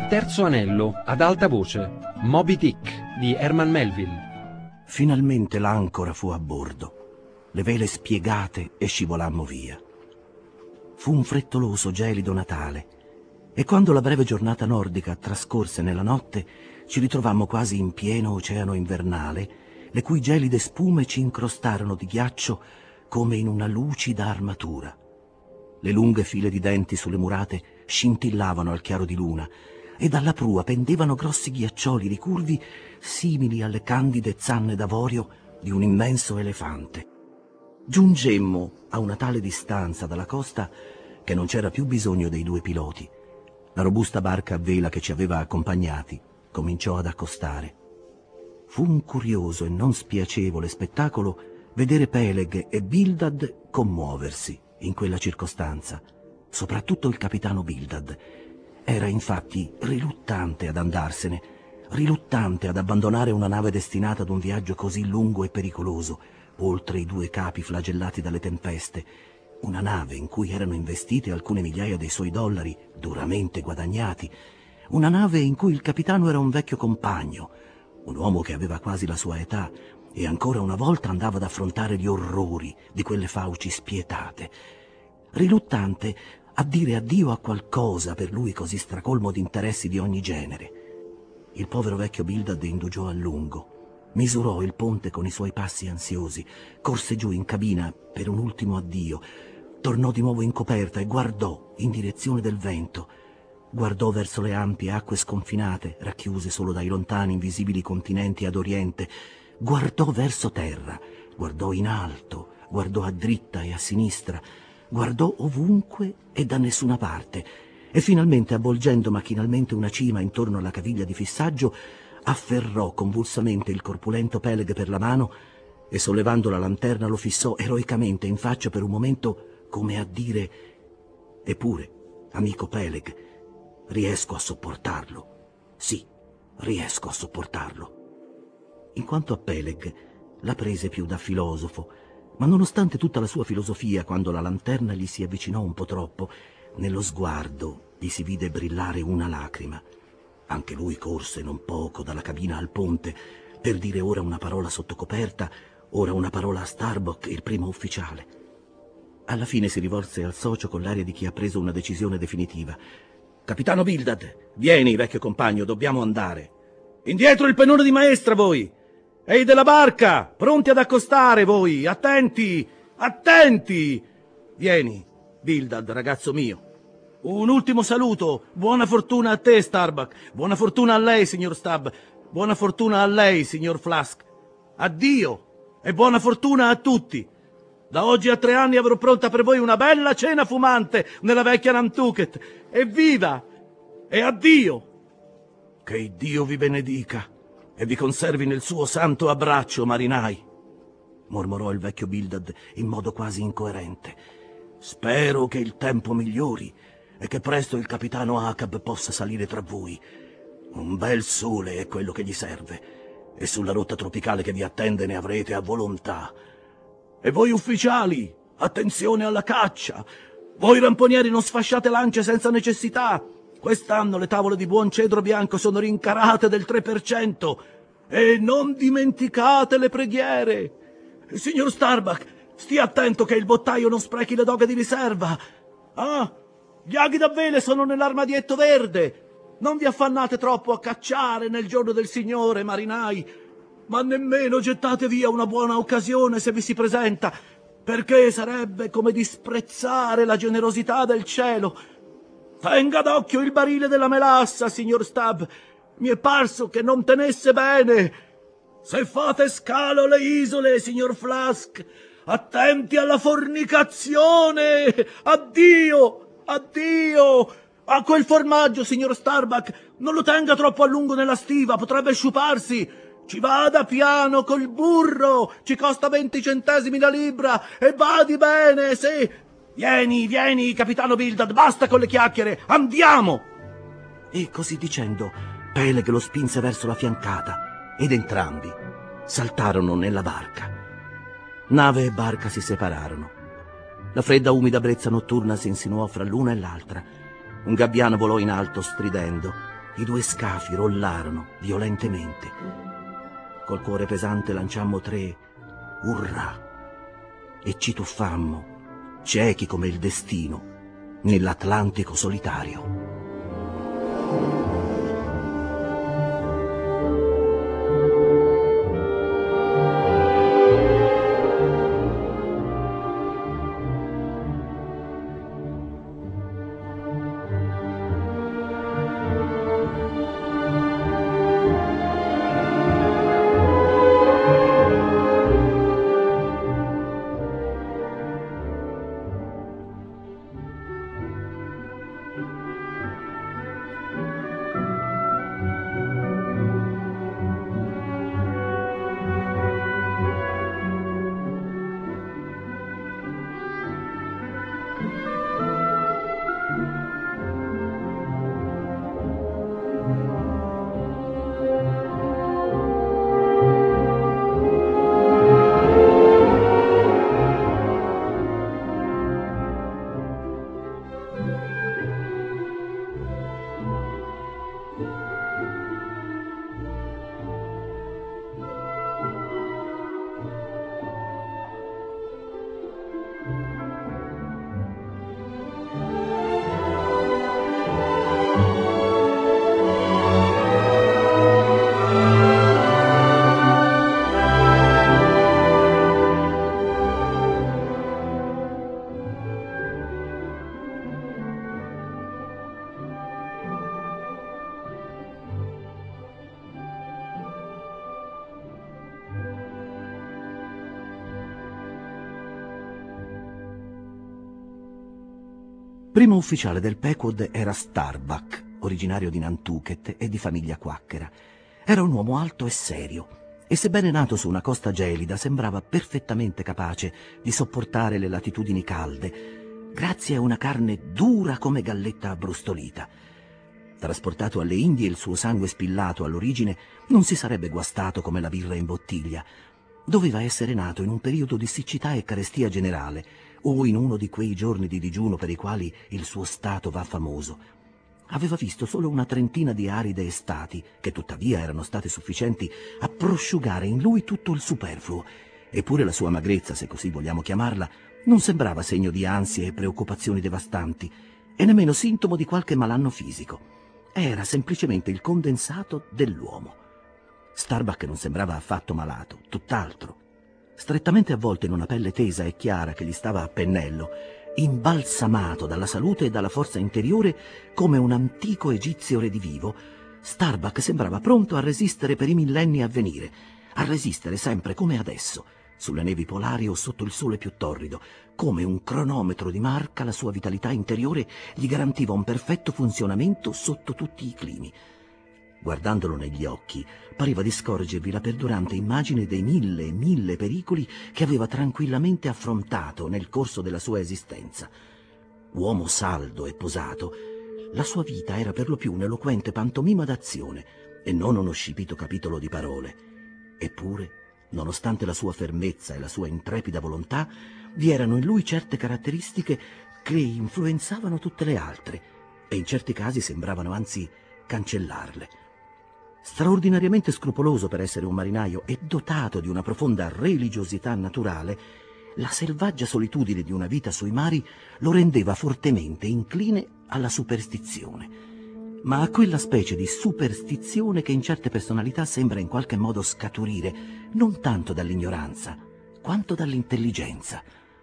Terzo anello, ad alta voce, Moby Dick di Herman Melville. Finalmente l'ancora fu a bordo, le vele spiegate e scivolammo via. Fu un frettoloso, gelido Natale e quando la breve giornata nordica trascorse nella notte ci ritrovammo quasi in pieno oceano invernale, le cui gelide spume ci incrostarono di ghiaccio come in una lucida armatura. Le lunghe file di denti sulle murate scintillavano al chiaro di luna e dalla prua pendevano grossi ghiaccioli ricurvi simili alle candide zanne d'avorio di un immenso elefante. Giungemmo a una tale distanza dalla costa che non c'era più bisogno dei due piloti. La robusta barca a vela che ci aveva accompagnati cominciò ad accostare. Fu un curioso e non spiacevole spettacolo vedere Peleg e Bildad commuoversi in quella circostanza, soprattutto il capitano Bildad. Era infatti riluttante ad andarsene, riluttante ad abbandonare una nave destinata ad un viaggio così lungo e pericoloso, oltre i due capi flagellati dalle tempeste, una nave in cui erano investite alcune migliaia dei suoi dollari duramente guadagnati, una nave in cui il capitano era un vecchio compagno, un uomo che aveva quasi la sua età e ancora una volta andava ad affrontare gli orrori di quelle fauci spietate. Riluttante a dire addio a qualcosa per lui così stracolmo di interessi di ogni genere. Il povero vecchio Bildad indugiò a lungo, misurò il ponte con i suoi passi ansiosi, corse giù in cabina per un ultimo addio, tornò di nuovo in coperta e guardò in direzione del vento, guardò verso le ampie acque sconfinate, racchiuse solo dai lontani invisibili continenti ad oriente, guardò verso terra, guardò in alto, guardò a dritta e a sinistra, guardò ovunque e da nessuna parte e finalmente, avvolgendo macchinalmente una cima intorno alla caviglia di fissaggio, afferrò convulsamente il corpulento Peleg per la mano e sollevando la lanterna lo fissò eroicamente in faccia per un momento come a dire: eppure, amico Peleg, riesco a sopportarlo. Sì, riesco a sopportarlo. In quanto a Peleg, la prese più da filosofo, ma nonostante tutta la sua filosofia, quando la lanterna gli si avvicinò un po' troppo, nello sguardo gli si vide brillare una lacrima. Anche lui corse non poco dalla cabina al ponte per dire ora una parola sotto coperta, ora una parola a Starbuck, il primo ufficiale. Alla fine si rivolse al socio con l'aria di chi ha preso una decisione definitiva. «Capitano Bildad, vieni, vecchio compagno, dobbiamo andare. Indietro il pennone di maestra, voi! Ehi della barca, pronti ad accostare, voi! Attenti! Attenti! Vieni, Bildad, ragazzo mio. Un ultimo saluto. Buona fortuna a te, Starbuck. Buona fortuna a lei, signor Stubb. Buona fortuna a lei, signor Flask. Addio e buona fortuna a tutti. Da oggi a 3 anni avrò pronta per voi una bella cena fumante nella vecchia Nantucket. Evviva! E addio! Che Dio vi benedica e vi conservi nel suo santo abbraccio, marinai, mormorò il vecchio Bildad in modo quasi incoerente. Spero che il tempo migliori e che presto il capitano Acab possa salire tra voi. Un bel sole è quello che gli serve e sulla rotta tropicale che vi attende ne avrete a volontà. E voi ufficiali, attenzione alla caccia. Voi ramponieri non sfasciate lance senza necessità. Quest'anno le tavole di buon cedro bianco sono rincarate del 3%. E non dimenticate le preghiere. Signor Starbuck, stia attento che il bottaio non sprechi le doghe di riserva. Ah, gli aghi da vele sono nell'armadietto verde. Non vi affannate troppo a cacciare nel giorno del Signore, marinai, ma nemmeno gettate via una buona occasione se vi si presenta, perché sarebbe come disprezzare la generosità del cielo. Tenga d'occhio il barile della melassa, signor Stubb. Mi è parso che non tenesse bene. Se fate scalo alle isole, signor Flask, attenti alla fornicazione. Addio, addio. A quel formaggio, signor Starbuck, non lo tenga troppo a lungo nella stiva, potrebbe sciuparsi. Ci vada piano col burro, ci costa 20 centesimi la libra e badi bene, sì. Vieni, capitano Bildad, basta con le chiacchiere, andiamo! E così dicendo, Peleg lo spinse verso la fiancata ed entrambi saltarono nella barca. Nave e barca si separarono. La fredda, umida brezza notturna si insinuò fra l'una e l'altra. Un gabbiano volò in alto stridendo. i due scafi rollarono violentemente. Col cuore pesante lanciammo 3 urrà e ci tuffammo, ciechi come il destino, nell'Atlantico solitario. Primo ufficiale del Pequod era Starbuck, originario di Nantucket e di famiglia quacchera. Era un uomo alto e serio, e sebbene nato su una costa gelida, sembrava perfettamente capace di sopportare le latitudini calde, grazie a una carne dura come galletta abbrustolita. Trasportato alle Indie, il suo sangue spillato all'origine non si sarebbe guastato come la birra in bottiglia. Doveva essere nato in un periodo di siccità e carestia generale, o in uno di quei giorni di digiuno per i quali il suo stato va famoso. Aveva visto solo una trentina di aride estati, che tuttavia erano state sufficienti a prosciugare in lui tutto il superfluo, eppure la sua magrezza, se così vogliamo chiamarla, non sembrava segno di ansie e preoccupazioni devastanti, e nemmeno sintomo di qualche malanno fisico. Era semplicemente il condensato dell'uomo. Starbuck non sembrava affatto malato, tutt'altro. Strettamente avvolto in una pelle tesa e chiara che gli stava a pennello, imbalsamato dalla salute e dalla forza interiore come un antico egizio redivivo, Starbuck sembrava pronto a resistere per i millenni a venire, a resistere sempre come adesso, sulle nevi polari o sotto il sole più torrido. Come un cronometro di marca, la sua vitalità interiore gli garantiva un perfetto funzionamento sotto tutti i climi. Guardandolo negli occhi, pareva di scorgervi la perdurante immagine dei 1000 e 1000 pericoli che aveva tranquillamente affrontato nel corso della sua esistenza. Uomo saldo e posato, la sua vita era per lo più un'eloquente pantomima d'azione e non uno scipito capitolo di parole. Eppure, nonostante la sua fermezza e la sua intrepida volontà, vi erano in lui certe caratteristiche che influenzavano tutte le altre e in certi casi sembravano anzi cancellarle. Straordinariamente scrupoloso per essere un marinaio e dotato di una profonda religiosità naturale, la selvaggia solitudine di una vita sui mari lo rendeva fortemente incline alla superstizione, ma a quella specie di superstizione che in certe personalità sembra in qualche modo scaturire non tanto dall'ignoranza quanto dall'intelligenza.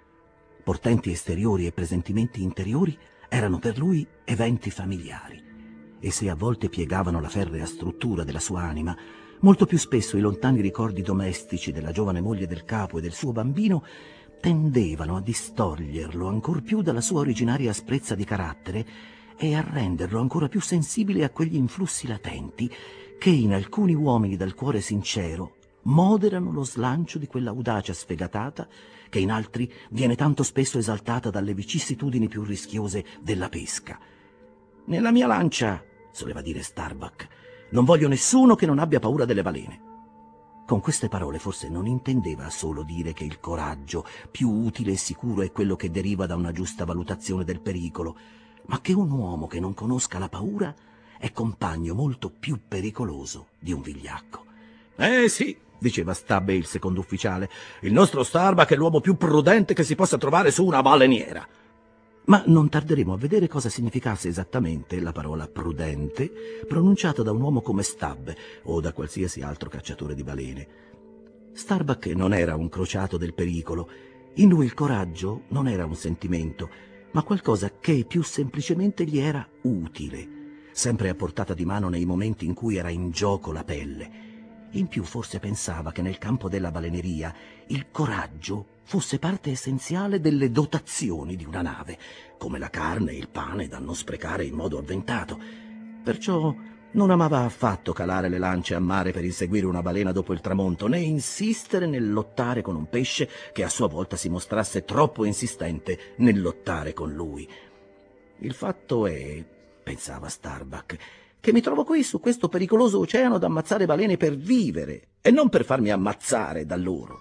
Portenti esteriori e presentimenti interiori erano per lui eventi familiari, e se a volte piegavano la ferrea struttura della sua anima, molto più spesso i lontani ricordi domestici della giovane moglie del capo e del suo bambino tendevano a distoglierlo ancor più dalla sua originaria asprezza di carattere e a renderlo ancora più sensibile a quegli influssi latenti che in alcuni uomini dal cuore sincero moderano lo slancio di quell'audacia sfegatata che in altri viene tanto spesso esaltata dalle vicissitudini più rischiose della pesca. «Nella mia lancia», soleva dire Starbuck, «non voglio nessuno che non abbia paura delle balene». Con queste parole forse non intendeva solo dire che il coraggio più utile e sicuro è quello che deriva da una giusta valutazione del pericolo, ma che un uomo che non conosca la paura è compagno molto più pericoloso di un vigliacco. Sì, diceva Stubb, il secondo ufficiale, il nostro Starbuck è l'uomo più prudente che si possa trovare su una baleniera. Ma non tarderemo a vedere cosa significasse esattamente la parola prudente pronunciata da un uomo come Stubb o da qualsiasi altro cacciatore di balene. Starbuck non era un crociato del pericolo. In lui il coraggio non era un sentimento, ma qualcosa che più semplicemente gli era utile, sempre a portata di mano nei momenti in cui era in gioco la pelle. In più forse pensava che nel campo della baleneria il coraggio fosse parte essenziale delle dotazioni di una nave, come la carne e il pane da non sprecare in modo avventato. Perciò non amava affatto calare le lance a mare per inseguire una balena dopo il tramonto, né insistere nel lottare con un pesce che a sua volta si mostrasse troppo insistente nel lottare con lui. Il fatto è, pensava Starbuck, che mi trovo qui su questo pericoloso oceano ad ammazzare balene per vivere e non per farmi ammazzare da loro.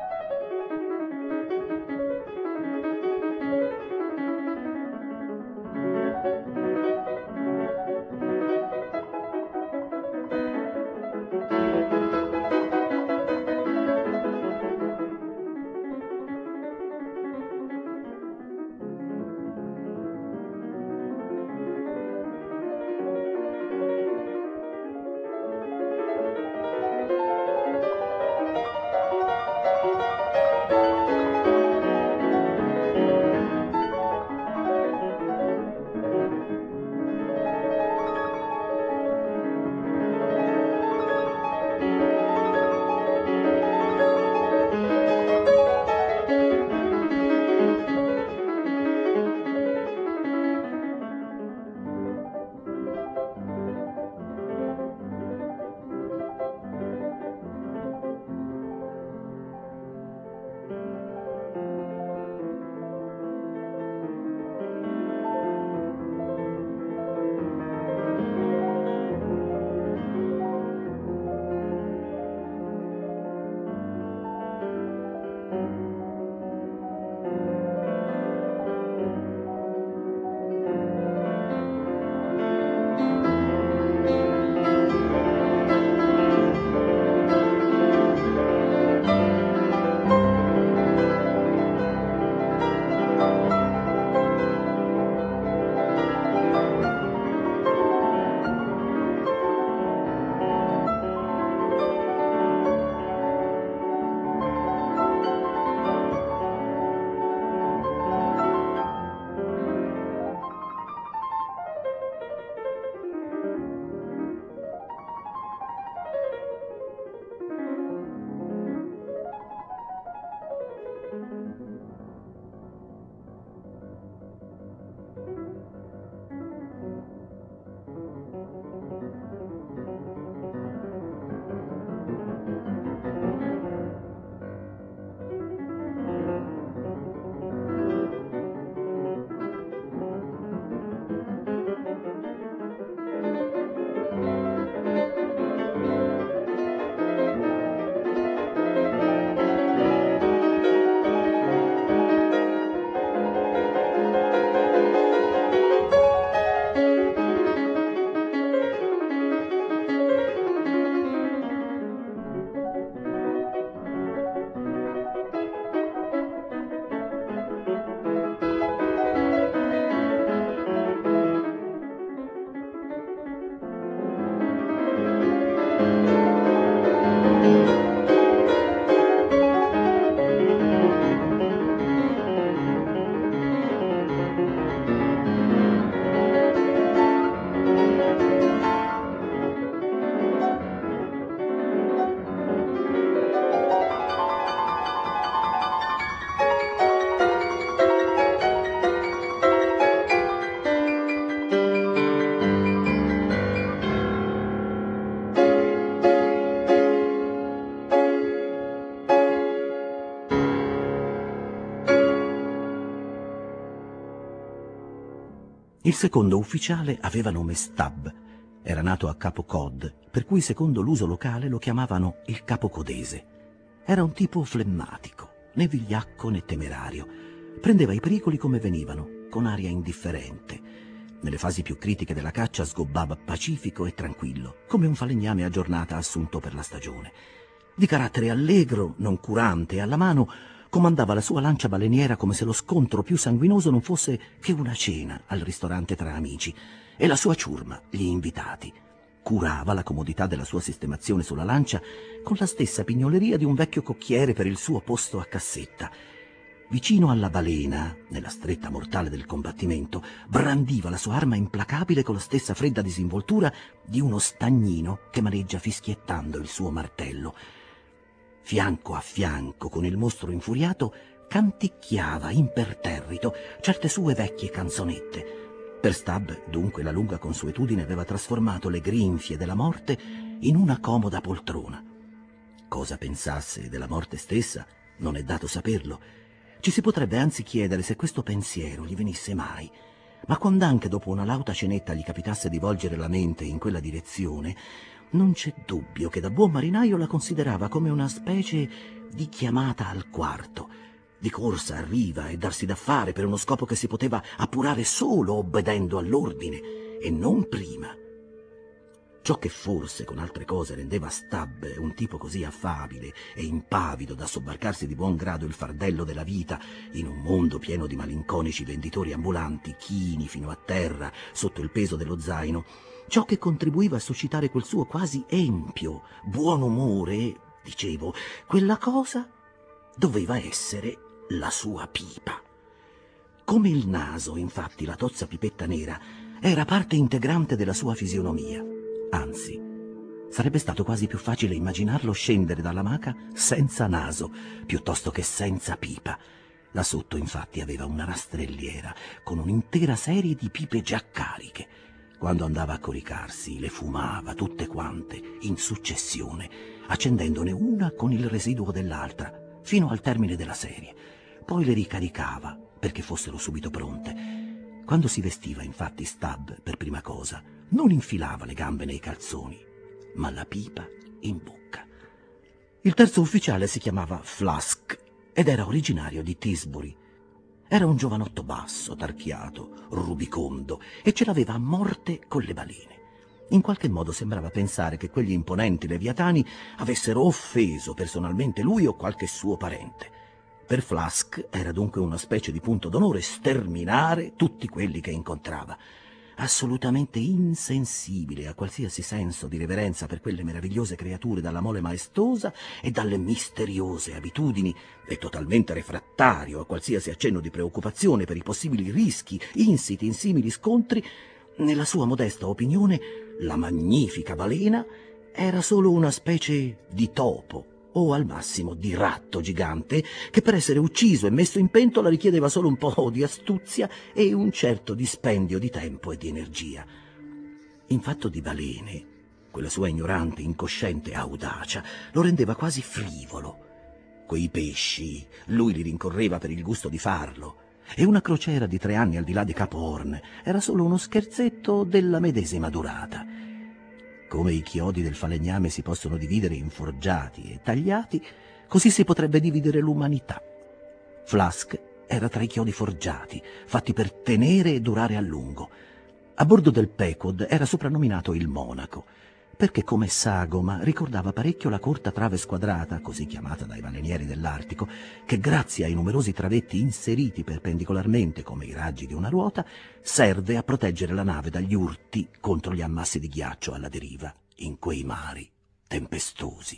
Il secondo ufficiale aveva nome Stubb. Era nato a Capo Cod, per cui secondo l'uso locale lo chiamavano il capocodese. Era un tipo flemmatico, né vigliacco né temerario. Prendeva i pericoli come venivano, con aria indifferente. Nelle fasi più critiche della caccia sgobbava pacifico e tranquillo, come un falegname a giornata assunto per la stagione. Di carattere allegro, noncurante e alla mano, comandava la sua lancia baleniera come se lo scontro più sanguinoso non fosse che una cena al ristorante tra amici, e la sua ciurma, gli invitati. Curava la comodità della sua sistemazione sulla lancia con la stessa pignoleria di un vecchio cocchiere per il suo posto a cassetta. Vicino alla balena, nella stretta mortale del combattimento, brandiva la sua arma implacabile con la stessa fredda disinvoltura di uno stagnino che maneggia fischiettando il suo martello. Fianco a fianco con il mostro infuriato canticchiava imperterrito certe sue vecchie canzonette. Per Stubb, dunque, la lunga consuetudine aveva trasformato le grinfie della morte in una comoda poltrona. Cosa pensasse della morte stessa non è dato saperlo. Ci si potrebbe anzi chiedere se questo pensiero gli venisse mai, ma quand'anche dopo una lauta cenetta gli capitasse di volgere la mente in quella direzione, non c'è dubbio che da buon marinaio la considerava come una specie di chiamata al quarto, di corsa a riva e darsi da fare per uno scopo che si poteva appurare solo obbedendo all'ordine e non prima. Ciò che forse con altre cose rendeva Stubb un tipo così affabile e impavido da sobbarcarsi di buon grado il fardello della vita in un mondo pieno di malinconici venditori ambulanti, chini fino a terra sotto il peso dello zaino, ciò che contribuiva a suscitare quel suo quasi empio buon umore, dicevo, quella cosa doveva essere la sua pipa. Come il naso, infatti, la tozza pipetta nera era parte integrante della sua fisionomia. Anzi, sarebbe stato quasi più facile immaginarlo scendere dall'amaca senza naso, piuttosto che senza pipa. Là sotto, infatti, aveva una rastrelliera con un'intera serie di pipe già cariche. Quando andava a coricarsi, le fumava tutte quante, in successione, accendendone una con il residuo dell'altra, fino al termine della serie. Poi le ricaricava, perché fossero subito pronte. Quando si vestiva, infatti, Stubb, per prima cosa, non infilava le gambe nei calzoni, ma la pipa in bocca. Il terzo ufficiale si chiamava Flask ed era originario di Tisbury. Era un giovanotto basso, tarchiato, rubicondo e ce l'aveva a morte con le balene. In qualche modo sembrava pensare che quegli imponenti leviatani avessero offeso personalmente lui o qualche suo parente. Per Flask era dunque una specie di punto d'onore sterminare tutti quelli che incontrava. Assolutamente insensibile a qualsiasi senso di reverenza per quelle meravigliose creature dalla mole maestosa e dalle misteriose abitudini, e totalmente refrattario a qualsiasi accenno di preoccupazione per i possibili rischi insiti in simili scontri, nella sua modesta opinione la magnifica balena era solo una specie di topo o al massimo di ratto gigante che per essere ucciso e messo in pentola richiedeva solo un po' di astuzia e un certo dispendio di tempo e di energia. In fatto di balene, quella sua ignorante, incosciente audacia lo rendeva quasi frivolo. Quei pesci lui li rincorreva per il gusto di farlo, e una crociera di 3 anni al di là di Capo Horn era solo uno scherzetto della medesima durata. Come i chiodi del falegname si possono dividere in forgiati e tagliati, così si potrebbe dividere l'umanità. Flask era tra i chiodi forgiati, fatti per tenere e durare a lungo. A bordo del Pequod era soprannominato il Monaco, perché come sagoma ricordava parecchio la corta trave squadrata, così chiamata dai balenieri dell'Artico, che grazie ai numerosi travetti inseriti perpendicolarmente come i raggi di una ruota, serve a proteggere la nave dagli urti contro gli ammassi di ghiaccio alla deriva in quei mari tempestosi.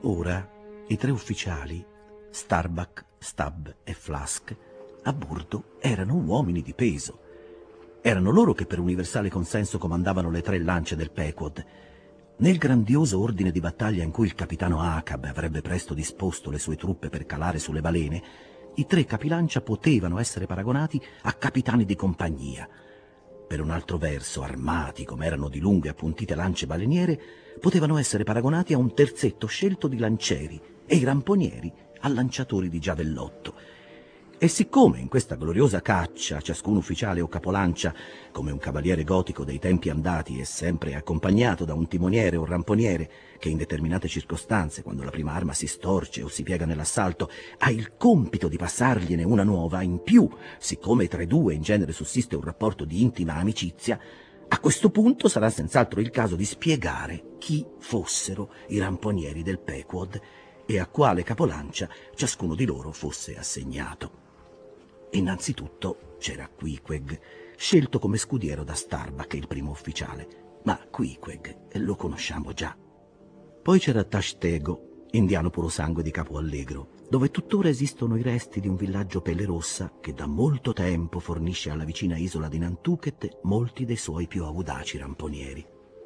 Ora i 3 ufficiali, Starbuck, Stubb e Flask, a bordo erano uomini di peso. Erano loro che per universale consenso comandavano le 3 lance del Pequod. Nel grandioso ordine di battaglia in cui il capitano Acab avrebbe presto disposto le sue truppe per calare sulle balene, i 3 capilancia potevano essere paragonati a capitani di compagnia. Per un altro verso, armati come erano di lunghe e appuntite lance baleniere, potevano essere paragonati a un terzetto scelto di lancieri e i ramponieri a lanciatori di giavellotto. E siccome in questa gloriosa caccia ciascun ufficiale o capolancia, come un cavaliere gotico dei tempi andati, è sempre accompagnato da un timoniere o ramponiere che in determinate circostanze, quando la prima arma si storce o si piega nell'assalto, ha il compito di passargliene una nuova in più, siccome tra i 2 in genere sussiste un rapporto di intima amicizia, a questo punto sarà senz'altro il caso di spiegare chi fossero i ramponieri del Pequod e a quale capolancia ciascuno di loro fosse assegnato. Innanzitutto c'era Queequeg, scelto come scudiero da Starbuck, il primo ufficiale, ma Queequeg lo conosciamo già. Poi c'era Tashtego, indiano purosangue di Capo Allegro, dove tuttora esistono i resti di un villaggio pelle rossa che da molto tempo fornisce alla vicina isola di Nantucket molti dei suoi più audaci ramponieri.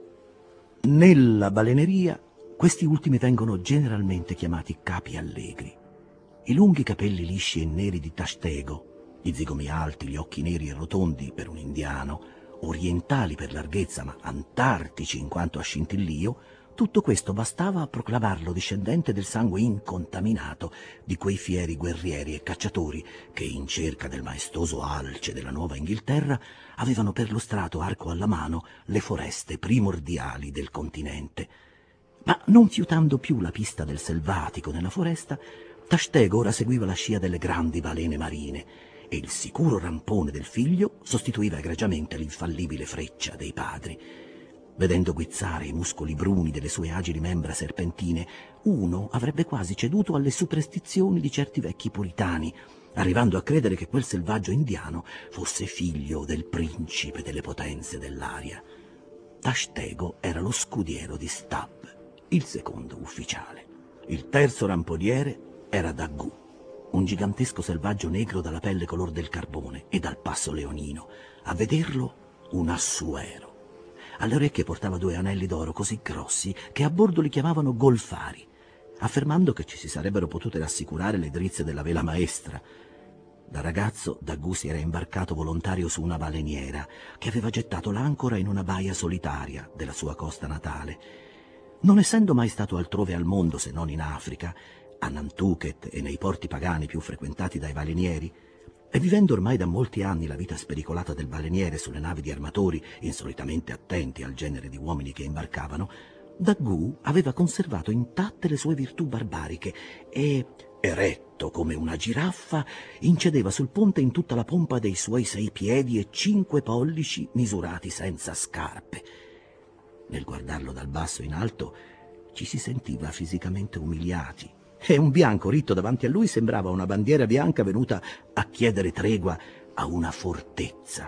Nella baleneria questi ultimi vengono generalmente chiamati capi allegri. I lunghi capelli lisci e neri di Tashtego, gli zigomi alti, gli occhi neri e rotondi per un indiano, orientali per larghezza ma antartici in quanto a scintillio, tutto questo bastava a proclamarlo discendente del sangue incontaminato di quei fieri guerrieri e cacciatori che, in cerca del maestoso alce della Nuova Inghilterra, avevano perlustrato arco alla mano le foreste primordiali del continente. Ma non fiutando più la pista del selvatico nella foresta, Tashtego ora seguiva la scia delle grandi balene marine e il sicuro rampone del figlio sostituiva egregiamente l'infallibile freccia dei padri. Vedendo guizzare i muscoli bruni delle sue agili membra serpentine, uno avrebbe quasi ceduto alle superstizioni di certi vecchi puritani, arrivando a credere che quel selvaggio indiano fosse figlio del principe delle potenze dell'aria. Tashtego era lo scudiero di Stubb, il secondo ufficiale. Il terzo ramponiere era Daggoo, un gigantesco selvaggio negro dalla pelle color del carbone e dal passo leonino. A vederlo, un assuero. Alle orecchie portava 2 anelli d'oro così grossi che a bordo li chiamavano golfari, affermando che ci si sarebbero potute rassicurare le drizze della vela maestra. Da ragazzo Daggoo si era imbarcato volontario su una baleniera che aveva gettato l'ancora in una baia solitaria della sua costa natale. Non essendo mai stato altrove al mondo se non in Africa, a Nantucket e nei porti pagani più frequentati dai balenieri, e vivendo ormai da molti anni la vita spericolata del baleniere sulle navi di armatori insolitamente attenti al genere di uomini che imbarcavano, Daggoo aveva conservato intatte le sue virtù barbariche e, eretto come una giraffa, incedeva sul ponte in tutta la pompa dei suoi 6 piedi e 5 pollici misurati senza scarpe. Nel guardarlo dal basso in alto ci si sentiva fisicamente umiliati e un bianco ritto davanti a lui sembrava una bandiera bianca venuta a chiedere tregua a una fortezza.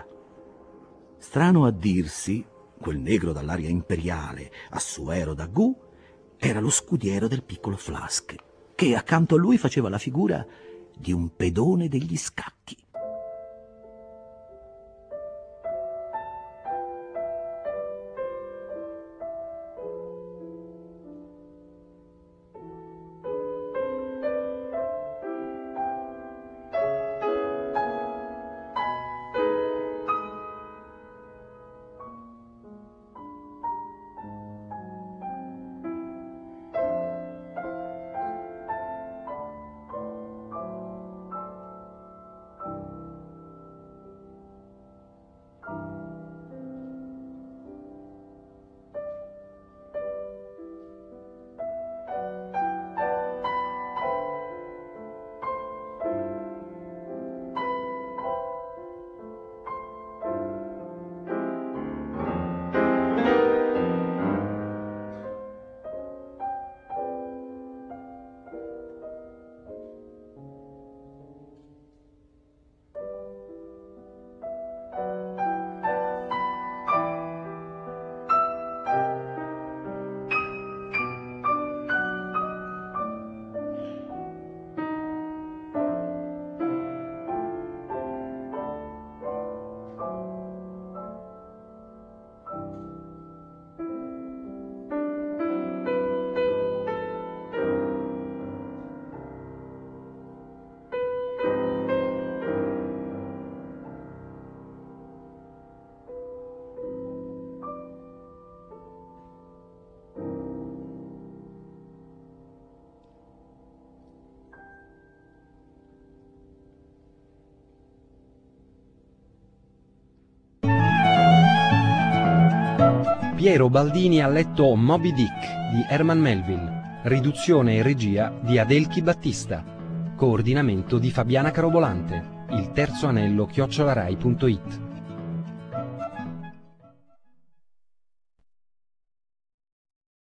Strano a dirsi, quel negro dall'aria imperiale, Assuero Daggoo, era lo scudiero del piccolo Flask, che accanto a lui faceva la figura di un pedone degli scacchi. Piero Baldini ha letto Moby Dick di Herman Melville, riduzione e regia di Adelchi Battista, coordinamento di Fabiana Carobolante, il terzo anello @rai.it.